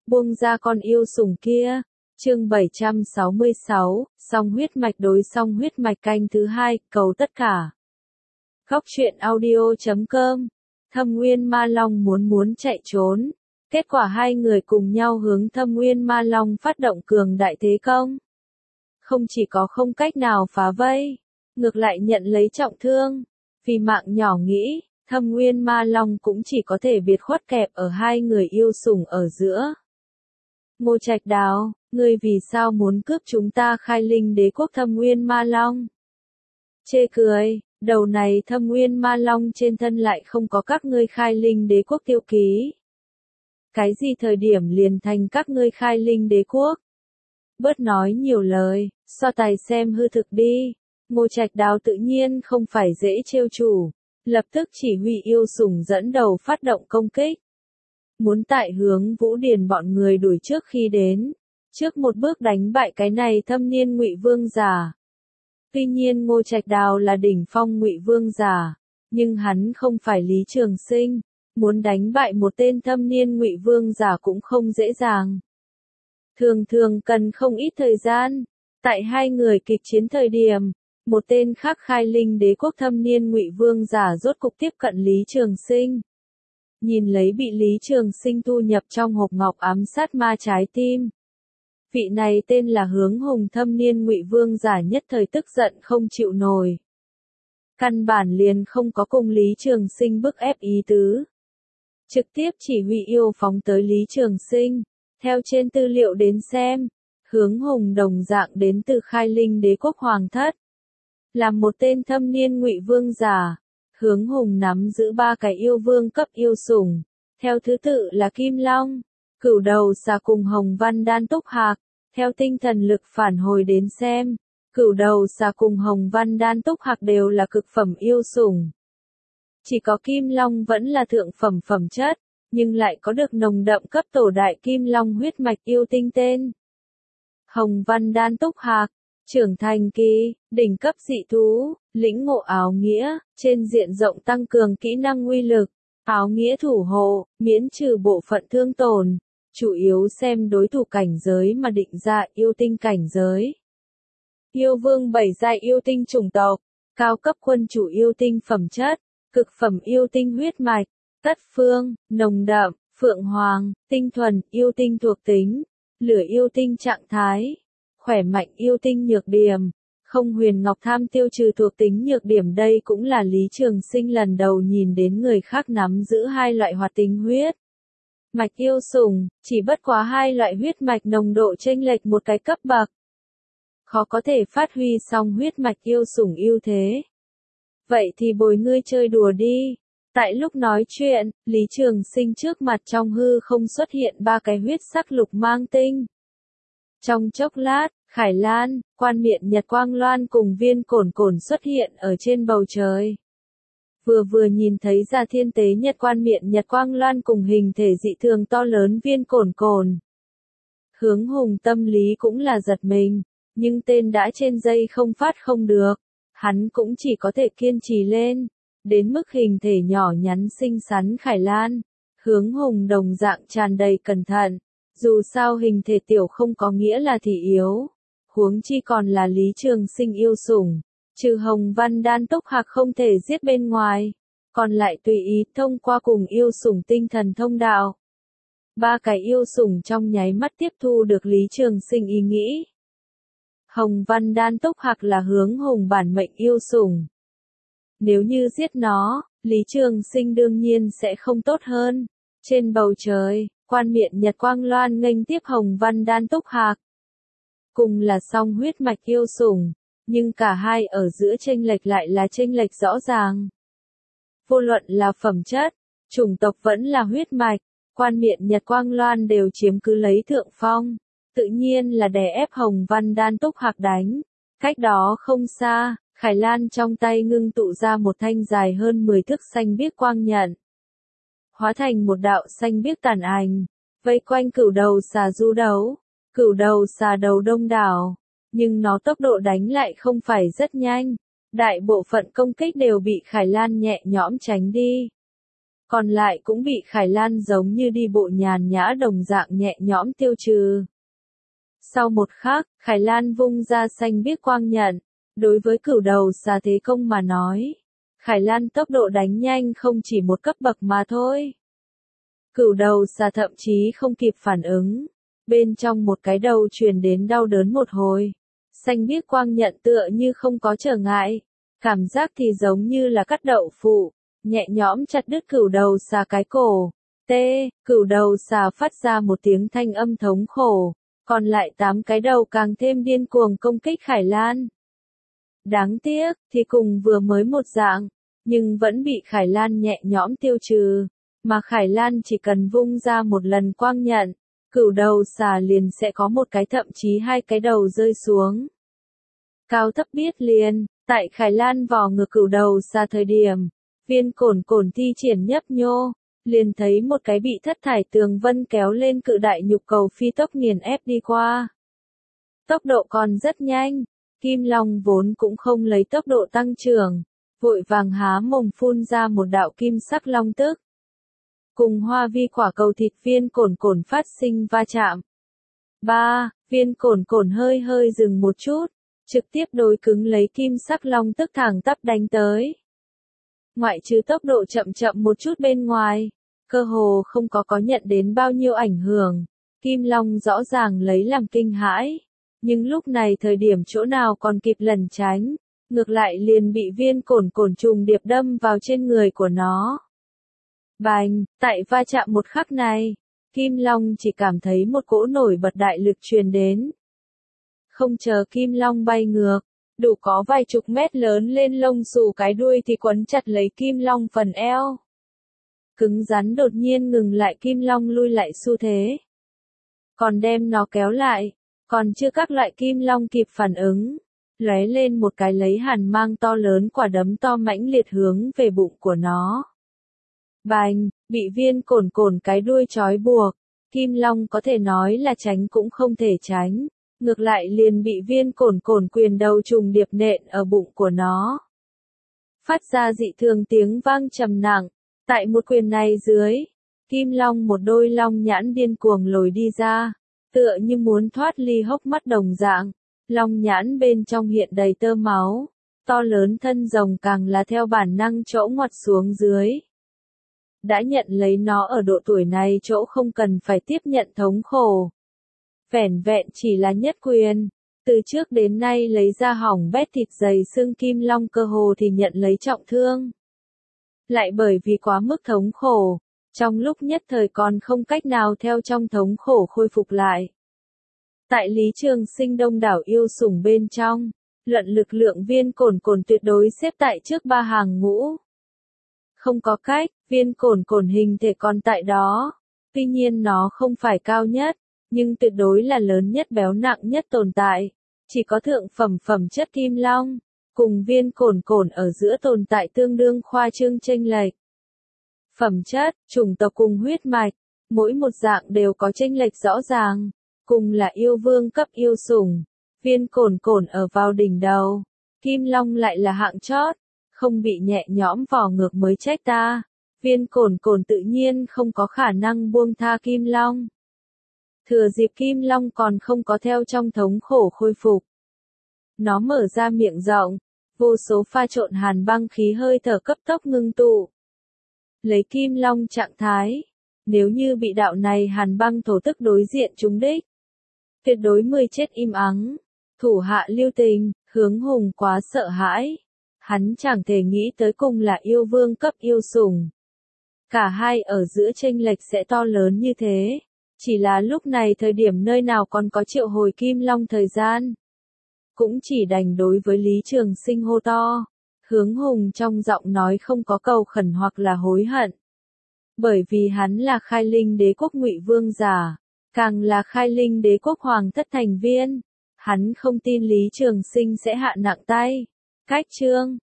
Buông ra con yêu sủng kia. Chương 766, song huyết mạch đối song huyết mạch canh thứ 2, cầu tất cả. Góc truyện audio.com. Thâm Nguyên Ma Long muốn chạy trốn. Kết quả hai người cùng nhau hướng Thâm Nguyên Ma Long phát động cường đại thế công. Không chỉ có không cách nào phá vây, ngược lại nhận lấy trọng thương. Vì mạng nhỏ nghĩ, Thâm Nguyên Ma Long cũng chỉ có thể biệt khuất kẹp ở hai người yêu sủng ở giữa. Ngô Trạch Đào, ngươi vì sao muốn cướp chúng ta Khai Linh Đế quốc Thâm Nguyên Ma Long? Chê cười, đầu này Thâm Nguyên Ma Long trên thân lại không có các ngươi Khai Linh Đế quốc tiêu ký. Cái gì thời điểm liền thành các ngươi Khai Linh Đế quốc? Bớt nói nhiều lời, so tài xem hư thực đi. Ngô Trạch Đào tự nhiên không phải dễ trêu chủ, lập tức chỉ huy yêu sủng dẫn đầu phát động công kích. Muốn tại hướng Vũ Điền bọn người đuổi trước khi đến, trước một bước đánh bại cái này thâm niên Ngụy Vương giả. Tuy nhiên Ngô Trạch Đào là đỉnh phong Ngụy Vương giả, nhưng hắn không phải Lý Trường Sinh, muốn đánh bại một tên thâm niên Ngụy Vương giả cũng không dễ dàng. Thường cần không ít thời gian. Tại hai người kịch chiến thời điểm, một tên khác Khai Linh Đế quốc thâm niên Ngụy Vương giả rốt cục tiếp cận Lý Trường Sinh. Nhìn lấy bị Lý Trường Sinh thu nhập trong hộp ngọc ám sát ma trái tim. Vị này tên là Hướng Hùng thâm niên Ngụy Vương giả nhất thời tức giận không chịu nổi. Căn bản liền không có cùng Lý Trường Sinh bức ép ý tứ. Trực tiếp chỉ huy yêu phóng tới Lý Trường Sinh. Theo trên tư liệu đến xem, Hướng Hùng đồng dạng đến từ Khai Linh Đế quốc Hoàng thất. Là một tên thâm niên Ngụy Vương giả. Hướng Hùng nắm giữ 3 cái yêu vương cấp yêu sủng, theo thứ tự là Kim Long, Cửu Đầu Xà cùng Hồng Văn Đan Túc Hạc. Theo tinh thần lực phản hồi đến xem, Cửu Đầu Xà cùng Hồng Văn Đan Túc Hạc đều là cực phẩm yêu sủng. Chỉ có Kim Long vẫn là thượng phẩm phẩm chất, nhưng lại có được nồng đậm cấp tổ đại Kim Long huyết mạch yêu tinh tên. Hồng Văn Đan Túc Hạc, trưởng thành kỳ, đỉnh cấp dị thú, lĩnh ngộ áo nghĩa, trên diện rộng tăng cường kỹ năng uy lực, áo nghĩa thủ hộ, miễn trừ bộ phận thương tổn, chủ yếu xem đối thủ cảnh giới mà định ra yêu tinh cảnh giới. Yêu vương 7 giai yêu tinh chủng tộc, cao cấp quân chủ yêu tinh phẩm chất, cực phẩm yêu tinh huyết mạch, tất phương, nồng đậm, phượng hoàng, tinh thuần, yêu tinh thuộc tính, lửa yêu tinh trạng thái, khỏe mạnh yêu tinh nhược điểm, không huyền ngọc tham tiêu trừ thuộc tính nhược điểm. Đây cũng là Lý Trường Sinh lần đầu nhìn đến người khác nắm giữ hai loại hoạt tính huyết mạch yêu sủng, chỉ bất quá hai loại huyết mạch nồng độ chênh lệch một cái cấp bậc. Khó có thể phát huy song huyết mạch yêu sủng ưu thế. Vậy thì bồi ngươi chơi đùa đi. Tại lúc nói chuyện, Lý Trường Sinh trước mặt trong hư không xuất hiện 3 cái huyết sắc lục mang tinh. Trong chốc lát, Khải Lan, Quan Miện Nhật Quang Loan cùng Viên Cổn Cổn xuất hiện ở trên bầu trời. Vừa nhìn thấy ra thiên tế Nhật Quan Miện Nhật Quang Loan cùng hình thể dị thường to lớn Viên Cổn Cổn. Hướng Hùng tâm lý cũng là giật mình, nhưng tên đã trên dây không phát không được, hắn cũng chỉ có thể kiên trì lên. Đến mức hình thể nhỏ nhắn xinh xắn Khải Lan, Hướng Hùng đồng dạng tràn đầy cẩn thận. Dù sao hình thể tiểu không có nghĩa là thị yếu, huống chi còn là Lý Trường Sinh yêu sủng, trừ Hồng Văn Đan Túc Hạc không thể giết bên ngoài, còn lại tùy ý thông qua cùng yêu sủng tinh thần thông đạo. 3 cái yêu sủng trong nháy mắt tiếp thu được Lý Trường Sinh ý nghĩ. Hồng Văn Đan Túc Hạc là Hướng Hùng bản mệnh yêu sủng. Nếu như giết nó, Lý Trường Sinh đương nhiên sẽ không tốt hơn. Trên bầu trời, Quan Miện Nhật Quang Loan nghênh tiếp Hồng Văn Đan Túc Hạc. Cùng là song huyết mạch yêu sủng, nhưng cả hai ở giữa chênh lệch lại là chênh lệch rõ ràng. Vô luận là phẩm chất, chủng tộc vẫn là huyết mạch, Quan Miện Nhật Quang Loan đều chiếm cứ lấy thượng phong, tự nhiên là đè ép Hồng Văn Đan Túc Hạc đánh. Cách đó không xa, Khải Lan trong tay ngưng tụ ra một thanh dài hơn 10 thước xanh biếc quang nhận. Hóa thành một đạo xanh biếc tàn ảnh, vây quanh Cửu Đầu Xà du đấu. Cửu Đầu Xà đầu đông đảo, nhưng nó tốc độ đánh lại không phải rất nhanh. Đại bộ phận công kích đều bị Khải Lan nhẹ nhõm tránh đi. còn lại cũng bị Khải Lan giống như đi bộ nhàn nhã đồng dạng nhẹ nhõm tiêu trừ. Sau một khắc, Khải Lan vung ra xanh biếc quang nhận. Đối với cửu đầu xà thế công mà nói, Khải Lan tốc độ đánh nhanh không chỉ một cấp bậc mà thôi. Cửu đầu xà thậm chí không kịp phản ứng. Bên trong một cái đầu truyền đến đau đớn một hồi. Xanh biếc quang nhận tựa như không có trở ngại. Cảm giác thì giống như là cắt đậu phụ. Nhẹ nhõm chặt đứt cửu đầu xà cái cổ. Cửu đầu xà phát ra một tiếng thanh âm thống khổ. Còn lại 8 cái đầu càng thêm điên cuồng công kích Khải Lan. Đáng tiếc, thì cùng vừa mới một dạng, nhưng vẫn bị Khải Lan nhẹ nhõm tiêu trừ. Mà Khải Lan chỉ cần vung ra một lần quang nhận, cửu đầu xà liền sẽ có một cái thậm chí 2 cái đầu rơi xuống. Cao thấp biết liền, tại Khải Lan vò ngược cửu đầu xà thời điểm, viên cổn cổn thi triển nhấp nhô, liền thấy một cái bị thất thải tường vân kéo lên cự đại nhục cầu phi tốc nghiền ép đi qua. Tốc độ còn rất nhanh, Kim Long vốn cũng không lấy tốc độ tăng trưởng, vội vàng há mồm phun ra một đạo kim sắc long tức. Cùng hoa vi quả cầu thịt viên cổn cổn phát sinh va chạm. Viên cổn cổn hơi hơi dừng một chút, trực tiếp đối cứng lấy kim sắc long tức thẳng tắp đánh tới. Ngoại trừ tốc độ chậm chậm một chút bên ngoài, cơ hồ không có nhận đến bao nhiêu ảnh hưởng. Kim Long rõ ràng lấy làm kinh hãi, nhưng lúc này thời điểm chỗ nào còn kịp lẩn tránh, ngược lại liền bị viên cổn cổn trùng điệp đâm vào trên người của nó. Bành, tại va chạm một khắc này, Kim Long chỉ cảm thấy một cỗ nổi bật đại lực truyền đến. Không chờ Kim Long bay ngược, đủ có vài chục mét lớn lên lông xù cái đuôi thì quấn chặt lấy Kim Long phần eo. Cứng rắn đột nhiên ngừng lại Kim Long lui lại xu thế. Còn đem nó kéo lại, còn chưa các loại Kim Long kịp phản ứng. Lóe lên một cái lấy hàn mang to lớn quả đấm to mãnh liệt hướng về bụng của nó. Bành, bị viên cổn cổn cái đuôi trói buộc, Kim Long có thể nói là tránh cũng không thể tránh, ngược lại liền bị viên cổn cổn quyền đầu trùng điệp nện ở bụng của nó. Phát ra dị thường tiếng vang trầm nặng, tại một quyền này dưới, Kim Long một đôi long nhãn điên cuồng lồi đi ra, tựa như muốn thoát ly hốc mắt đồng dạng, long nhãn bên trong hiện đầy tơ máu, to lớn thân rồng càng là theo bản năng chỗ ngoặt xuống dưới. Đã nhận lấy nó ở độ tuổi này chỗ không cần phải tiếp nhận thống khổ. Vẻn vẹn chỉ là nhất quyền, từ trước đến nay lấy ra hỏng bét thịt dày xương Kim Long cơ hồ thì nhận lấy trọng thương. Lại bởi vì quá mức thống khổ, trong lúc nhất thời còn không cách nào theo trong thống khổ khôi phục lại. Tại Lý Trường Sinh đông đảo yêu sủng bên trong, luận lực lượng viên cổn cổn tuyệt đối xếp tại trước 3 hàng ngũ. Không có cách, viên cổn cổn hình thể còn tại đó, tuy nhiên nó không phải cao nhất, nhưng tuyệt đối là lớn nhất béo nặng nhất tồn tại, chỉ có thượng phẩm chất Kim Long, cùng viên cổn cổn ở giữa tồn tại tương đương khoa trương chênh lệch. Phẩm chất, chủng tộc cùng huyết mạch, mỗi một dạng đều có chênh lệch rõ ràng, cùng là yêu vương cấp yêu sủng, viên cổn cổn ở vào đỉnh đầu, Kim Long lại là hạng chót, không bị nhẹ nhõm vò ngược mới trách ta, viên cổn cổn tự nhiên không có khả năng buông tha Kim Long. Thừa dịp Kim Long còn không có theo trong thống khổ khôi phục. Nó mở ra miệng rộng, vô số pha trộn hàn băng khí hơi thở cấp tốc ngưng tụ. Lấy Kim Long trạng thái, nếu như bị đạo này hàn băng thổ tức đối diện trúng đích, tuyệt đối 10 chết im ắng, thủ hạ lưu tình, Hướng Hùng quá sợ hãi. Hắn chẳng thể nghĩ tới cùng là yêu vương cấp yêu sủng. Cả hai ở giữa chênh lệch sẽ to lớn như thế. Chỉ là lúc này thời điểm nơi nào còn có triệu hồi Kim Long thời gian. Cũng chỉ đành đối với Lý Trường Sinh hô to. Hướng Hùng trong giọng nói không có cầu khẩn hoặc là hối hận. Bởi vì hắn là Khai Linh Đế quốc Ngụy Vương giả, càng là Khai Linh Đế quốc hoàng thất thành viên. Hắn không tin Lý Trường Sinh sẽ hạ nặng tay. Cách chương